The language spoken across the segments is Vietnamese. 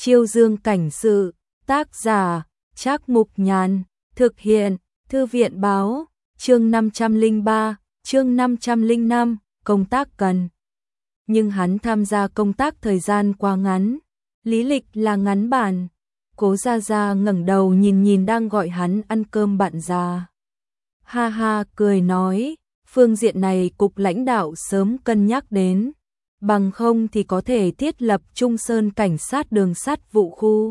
Chiêu Dương cảnh sự, tác giả, Trác Mục Nhàn, thực hiện, Thư viện báo, chương 503, chương 505, công tác cần. Nhưng hắn tham gia công tác thời gian quá ngắn, lý lịch là ngắn bản. Cố Gia Gia ngẩng đầu nhìn đang gọi hắn ăn cơm bạn già. Ha ha cười nói, phương diện này cục lãnh đạo sớm cân nhắc đến, bằng không thì có thể thiết lập Trung Sơn cảnh sát đường sắt vụ khu.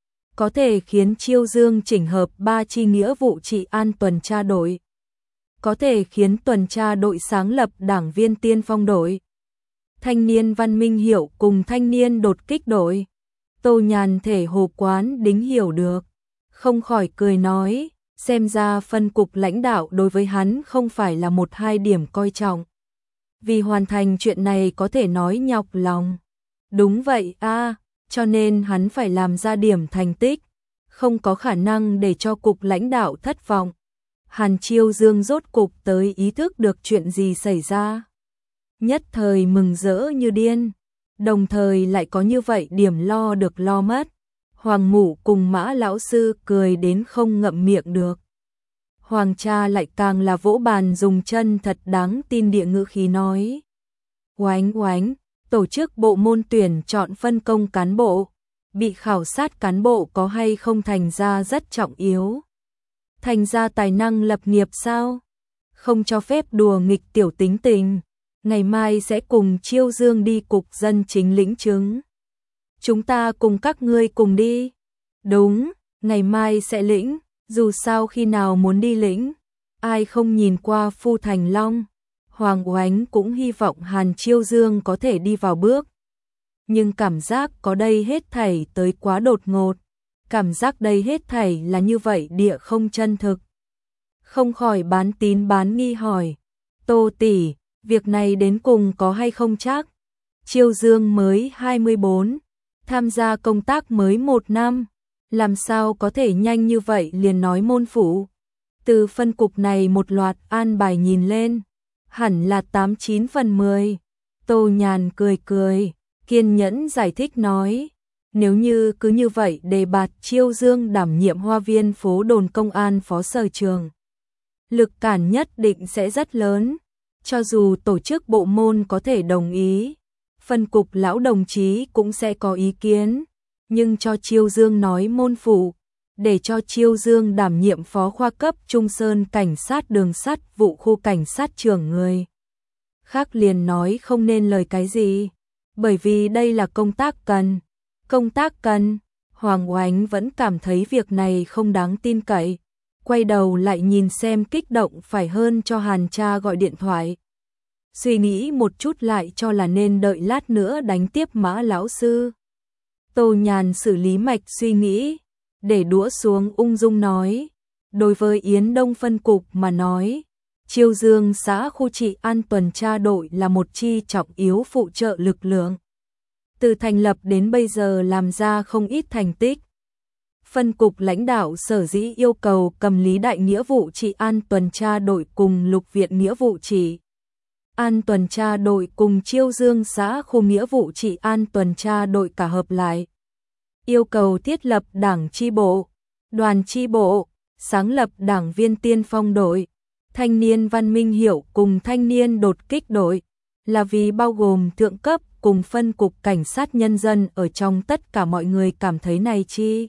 Có thể khiến Chiêu Dương chỉnh hợp 3 chi nghĩa vụ trị an tuần tra đội. Có thể khiến tuần tra đội sáng lập đảng viên tiên phong đội. Thanh niên văn minh hiệu cùng thanh niên đột kích đội. Tô Nhàn thể hồ quán đính hiểu được, không khỏi cười nói, xem ra phân cục lãnh đạo đối với hắn không phải là 1-2 điểm coi trọng. Vì hoàn thành chuyện này có thể nói nhọc lòng. Đúng vậy a, cho nên hắn phải làm ra điểm thành tích, không có khả năng để cho cục lãnh đạo thất vọng. Hàn Chiêu Dương rốt cục tới ý thức được chuyện gì xảy ra. Nhất thời mừng rỡ như điên, đồng thời lại có như vậy điểm lo được lo mất. Hoàng Mụ cùng Mã lão sư cười đến không ngậm miệng được. Hoàng cha lại càng là vỗ bàn dùng chân thật đáng tin địa ngữ khí nói. Oánh oánh, tổ chức bộ môn tuyển chọn phân công cán bộ, bị khảo sát cán bộ có hay không thành ra rất trọng yếu. Thành ra tài năng lập nghiệp sao? Không cho phép đùa nghịch tiểu tính tình. Ngày mai sẽ cùng Chiêu Dương đi cục dân chính lĩnh chứng. Chúng ta cùng các ngươi cùng đi. Đúng, ngày mai sẽ lĩnh, dù sao khi nào muốn đi lĩnh. Ai không nhìn qua Phu Thành Long. Hoàng Oánh cũng hy vọng Hàn Chiêu Dương có thể đi vào bước. Nhưng cảm giác có đây hết thảy tới quá đột ngột. Cảm giác đây hết thảy là như vậy địa không chân thực. Không khỏi bán tín bán nghi hỏi. Tô tỷ, việc này đến cùng có hay không chắc? Chiêu Dương mới 24, tham gia công tác mới 1 năm. Làm sao có thể nhanh như vậy liền nói môn phủ? Từ phân cục này một loạt an bài nhìn lên, hẳn là 8-9 phần 10. Tô Nhàn cười cười, kiên nhẫn giải thích nói. Nếu như cứ như vậy đề bạt Chiêu Dương đảm nhiệm Hoa Viên phố đồn công an phó sở trường, lực cản nhất định sẽ rất lớn. Cho dù tổ chức bộ môn có thể đồng ý, phân cục lão đồng chí cũng sẽ có ý kiến. Nhưng cho Chiêu Dương nói môn phụ, để cho Chiêu Dương đảm nhiệm phó khoa cấp Trung Sơn cảnh sát đường sắt vụ khu cảnh sát trưởng người khác liền nói không nên lời cái gì. Bởi vì đây là công tác cần. Công tác cần, Hoàng Oánh vẫn cảm thấy việc này không đáng tin cậy. Quay đầu lại nhìn xem kích động phải hơn cho Hàn cha gọi điện thoại. Suy nghĩ một chút lại cho là nên đợi lát nữa đánh tiếp Mã lão sư. Tô Nhàn xử lý mạch suy nghĩ, để đũa xuống ung dung nói. Đối với Yến Đông phân cục mà nói, Chiêu Dương xã khu trị an tuần tra đội là một chi trọng yếu phụ trợ lực lượng. Từ thành lập đến bây giờ làm ra không ít thành tích. Phân cục lãnh đạo sở dĩ yêu cầu cầm lý đại nghĩa vụ trị an tuần tra đội cùng lục viện nghĩa vụ trị an tuần tra đội cùng Chiêu Dương xã khu nghĩa vụ trị an tuần tra đội cả hợp lại. Yêu cầu thiết lập đảng chi bộ, đoàn chi bộ, sáng lập đảng viên tiên phong đội, thanh niên văn minh hiệu cùng thanh niên đột kích đội, là vì bao gồm thượng cấp cùng phân cục cảnh sát nhân dân ở trong tất cả mọi người cảm thấy này chi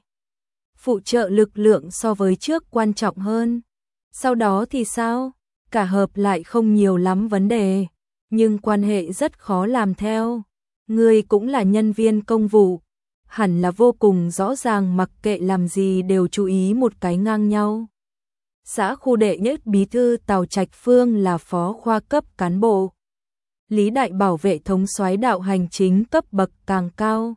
phụ trợ lực lượng so với trước quan trọng hơn. Sau đó thì sao? Cả hợp lại không nhiều lắm vấn đề, nhưng quan hệ rất khó làm theo. Người cũng là nhân viên công vụ, hẳn là vô cùng rõ ràng mặc kệ làm gì đều chú ý một cái ngang nhau. Xã khu đệ nhất bí thư Tào Trạch Phương là phó khoa cấp cán bộ. Lý đại bảo vệ thống soái đạo hành chính cấp bậc càng cao.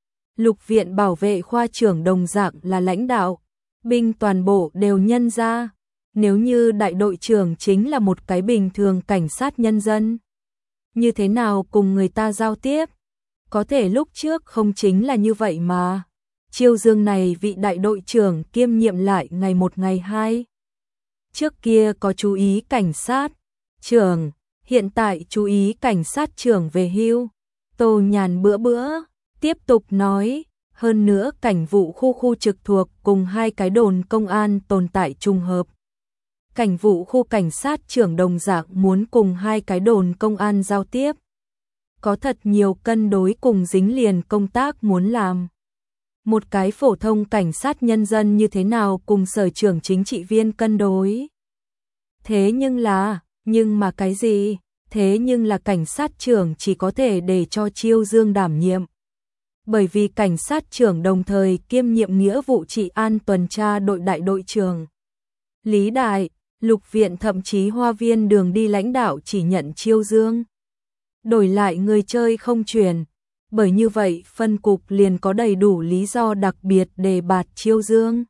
Lục viện bảo vệ khoa trưởng đồng dạng là lãnh đạo, binh toàn bộ đều nhân ra. Nếu như đại đội trưởng chính là một cái bình thường cảnh sát nhân dân, như thế nào cùng người ta giao tiếp? Có thể lúc trước không chính là như vậy mà. Chiêu Dương này vị đại đội trưởng kiêm nhiệm lại ngày 1 ngày 2. Trước kia có chú ý cảnh sát trưởng, hiện tại chú ý cảnh sát trưởng về hưu. Tô Nhàn bữa tiếp tục nói, Hơn nữa cảnh vụ khu trực thuộc cùng hai cái đồn công an tồn tại trùng hợp. Cảnh vụ khu cảnh sát trưởng đồng dạng muốn cùng hai cái đồn công an giao tiếp. Có thật nhiều cân đối cùng dính liền công tác muốn làm. Một cái phổ thông cảnh sát nhân dân như thế nào cùng sở trưởng chính trị viên cân đối. Thế nhưng mà cái gì? Thế nhưng là cảnh sát trưởng chỉ có thể để cho Chiêu Dương đảm nhiệm. Bởi vì cảnh sát trưởng đồng thời kiêm nhiệm nghĩa vụ trị an tuần tra đội đại đội trưởng. Lý Đại, Lục Viện thậm chí Hoa Viên đường đi lãnh đạo chỉ nhận Chiêu Dương. Đổi lại người chơi không chuyển. Bởi như vậy phân cục liền có đầy đủ lý do đặc biệt đề bạt Chiêu Dương.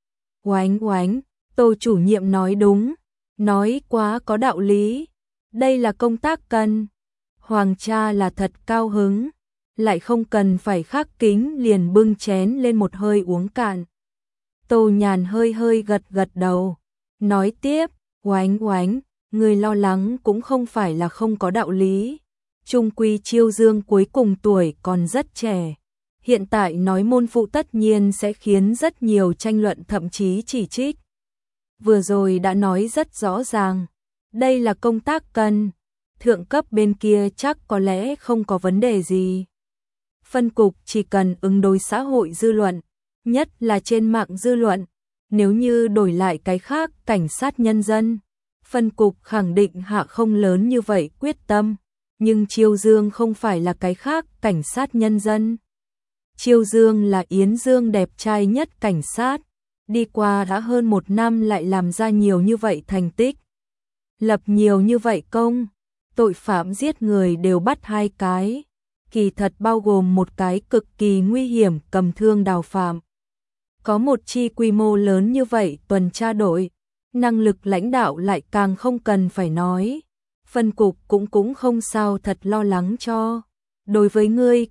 Oánh oánh, Tô chủ nhiệm nói đúng, nói quá có đạo lý. Đây là công tác cần. Hoàng cha là thật cao hứng, lại không cần phải khắc kính liền bưng chén lên một hơi uống cạn. Tô Nhàn hơi hơi gật đầu, nói tiếp, oánh oánh, người lo lắng cũng không phải là không có đạo lý. Trung quy Chiêu Dương cuối cùng tuổi còn rất trẻ. Hiện tại nói môn phụ tất nhiên sẽ khiến rất nhiều tranh luận thậm chí chỉ trích. Vừa rồi đã nói rất rõ ràng, đây là công tác cần. Thượng cấp bên kia chắc có lẽ không có vấn đề gì. Phân cục chỉ cần ứng đối xã hội dư luận, nhất là trên mạng dư luận. Nếu như đổi lại cái khác cảnh sát nhân dân, phân cục khẳng định hạ không lớn như vậy quyết tâm. Nhưng Chiêu Dương không phải là cái khác cảnh sát nhân dân. Chiêu Dương là Yến Dương đẹp trai nhất cảnh sát. Đi qua đã hơn 1 năm lại làm ra nhiều như vậy thành tích. Lập nhiều như vậy công. Tội phạm giết người đều bắt 2 cái. Kỳ thật bao gồm một cái cực kỳ nguy hiểm cầm thương đào phạm. Có một chi quy mô lớn như vậy tuần tra đội. Năng lực lãnh đạo lại càng không cần phải nói. Phân cục cũng không sao thật lo lắng cho. Đối với ngươi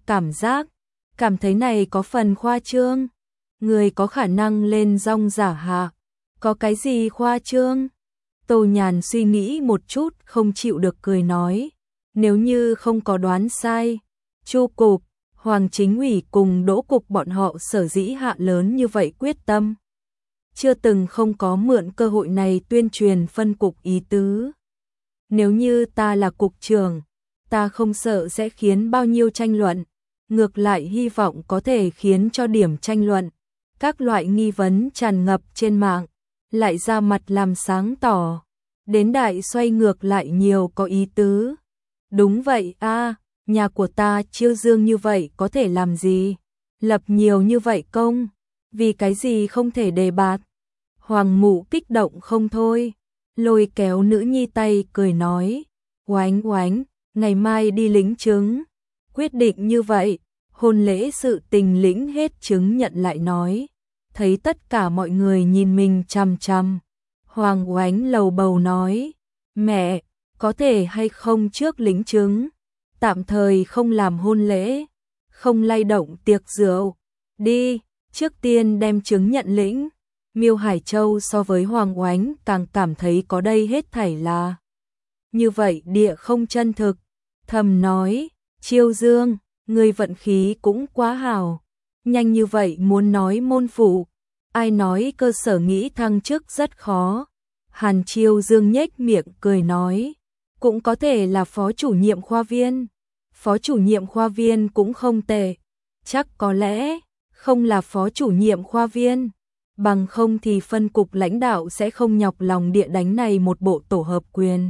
cảm thấy này có phần khoa trương. Ngươi có khả năng lên rong giả hạ. Có cái gì khoa trương? Tô Nhàn suy nghĩ một chút không chịu được cười nói. Nếu như không có đoán sai, Chu cục, Hoàng chính ủy cùng Đỗ cục bọn họ sở dĩ hạ lớn như vậy quyết tâm. Chưa từng không có mượn cơ hội này tuyên truyền phân cục ý tứ. Nếu như ta là cục trưởng, ta không sợ sẽ khiến bao nhiêu tranh luận, ngược lại hy vọng có thể khiến cho điểm tranh luận, các loại nghi vấn tràn ngập trên mạng, lại ra mặt làm sáng tỏ, đến đại xoay ngược lại nhiều có ý tứ. Đúng vậy a, nhà của ta Chiêu Dương như vậy có thể làm gì? Lập nhiều như vậy công, vì cái gì không thể đề bạt? Hoàng Mụ kích động không thôi. Lôi kéo nữ nhi tay cười nói, oánh oánh, ngày mai đi lĩnh chứng. Quyết định như vậy, hôn lễ sự tình lĩnh hết chứng nhận lại nói. Thấy tất cả mọi người nhìn mình chằm chằm. Hoàng oánh lầu bầu nói, mẹ, có thể hay không trước lĩnh chứng. Tạm thời không làm hôn lễ, không lay động tiệc rượu. Đi, trước tiên đem chứng nhận lĩnh. Miêu Hải Châu so với Hoàng Oánh càng cảm thấy có đây hết thảy là như vậy địa không chân thực. Thầm nói, Chiêu Dương, người vận khí cũng quá hào. Nhanh như vậy muốn nói môn phụ, ai nói cơ sở nghĩ thăng chức rất khó. Hàn Chiêu Dương nhếch miệng cười nói, cũng có thể là phó chủ nhiệm khoa viên. Phó chủ nhiệm khoa viên cũng không tệ, chắc có lẽ không là phó chủ nhiệm khoa viên. Bằng không thì phân cục lãnh đạo sẽ không nhọc lòng địa đánh này một bộ tổ hợp quyền.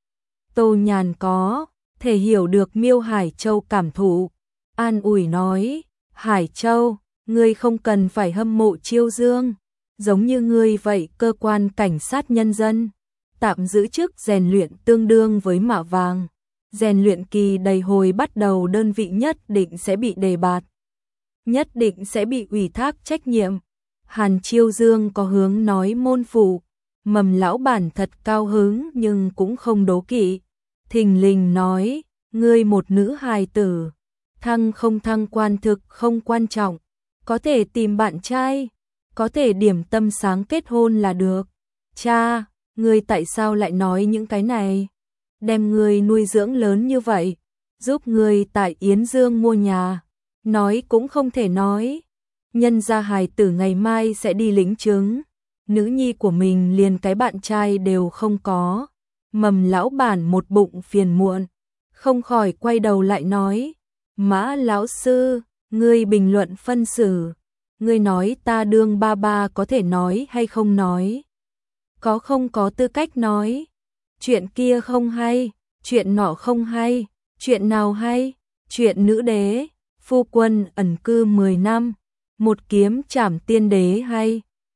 Tô Nhàn có thể hiểu được Miêu Hải Châu cảm thụ, an ủi nói, Hải Châu, ngươi không cần phải hâm mộ Chiêu Dương, giống như ngươi vậy cơ quan cảnh sát nhân dân, tạm giữ chức rèn luyện tương đương với mạ vàng, rèn luyện kỳ đầy hồi bắt đầu đơn vị nhất định sẽ bị đề bạt, nhất định sẽ bị ủy thác trách nhiệm. Hàn Chiêu Dương có hướng nói môn phụ, Mầm lão bản thật cao hứng nhưng cũng không đố kỵ. Thình lình nói, ngươi một nữ hài tử, thăng không thăng quan thực không quan trọng, có thể tìm bạn trai, có thể điểm tâm sáng kết hôn là được. Cha, ngươi tại sao lại nói những cái này? Đem ngươi nuôi dưỡng lớn như vậy, giúp ngươi tại Yến Dương mua nhà, nói cũng không thể nói. nhân gia hài tử ngày mai sẽ đi lĩnh chứng, nữ nhi của mình liền cái bạn trai đều không có. Mầm lão bản một bụng phiền muộn, không khỏi quay đầu lại nói, Mã lão sư, ngươi bình luận phân xử, ngươi nói ta đương ba ba có thể nói hay không nói? Có không có tư cách nói? Chuyện kia không hay, chuyện nọ không hay, chuyện nào hay? Chuyện nữ đế, phu quân ẩn cư 10 năm, một kiếm trảm tiên đế hay?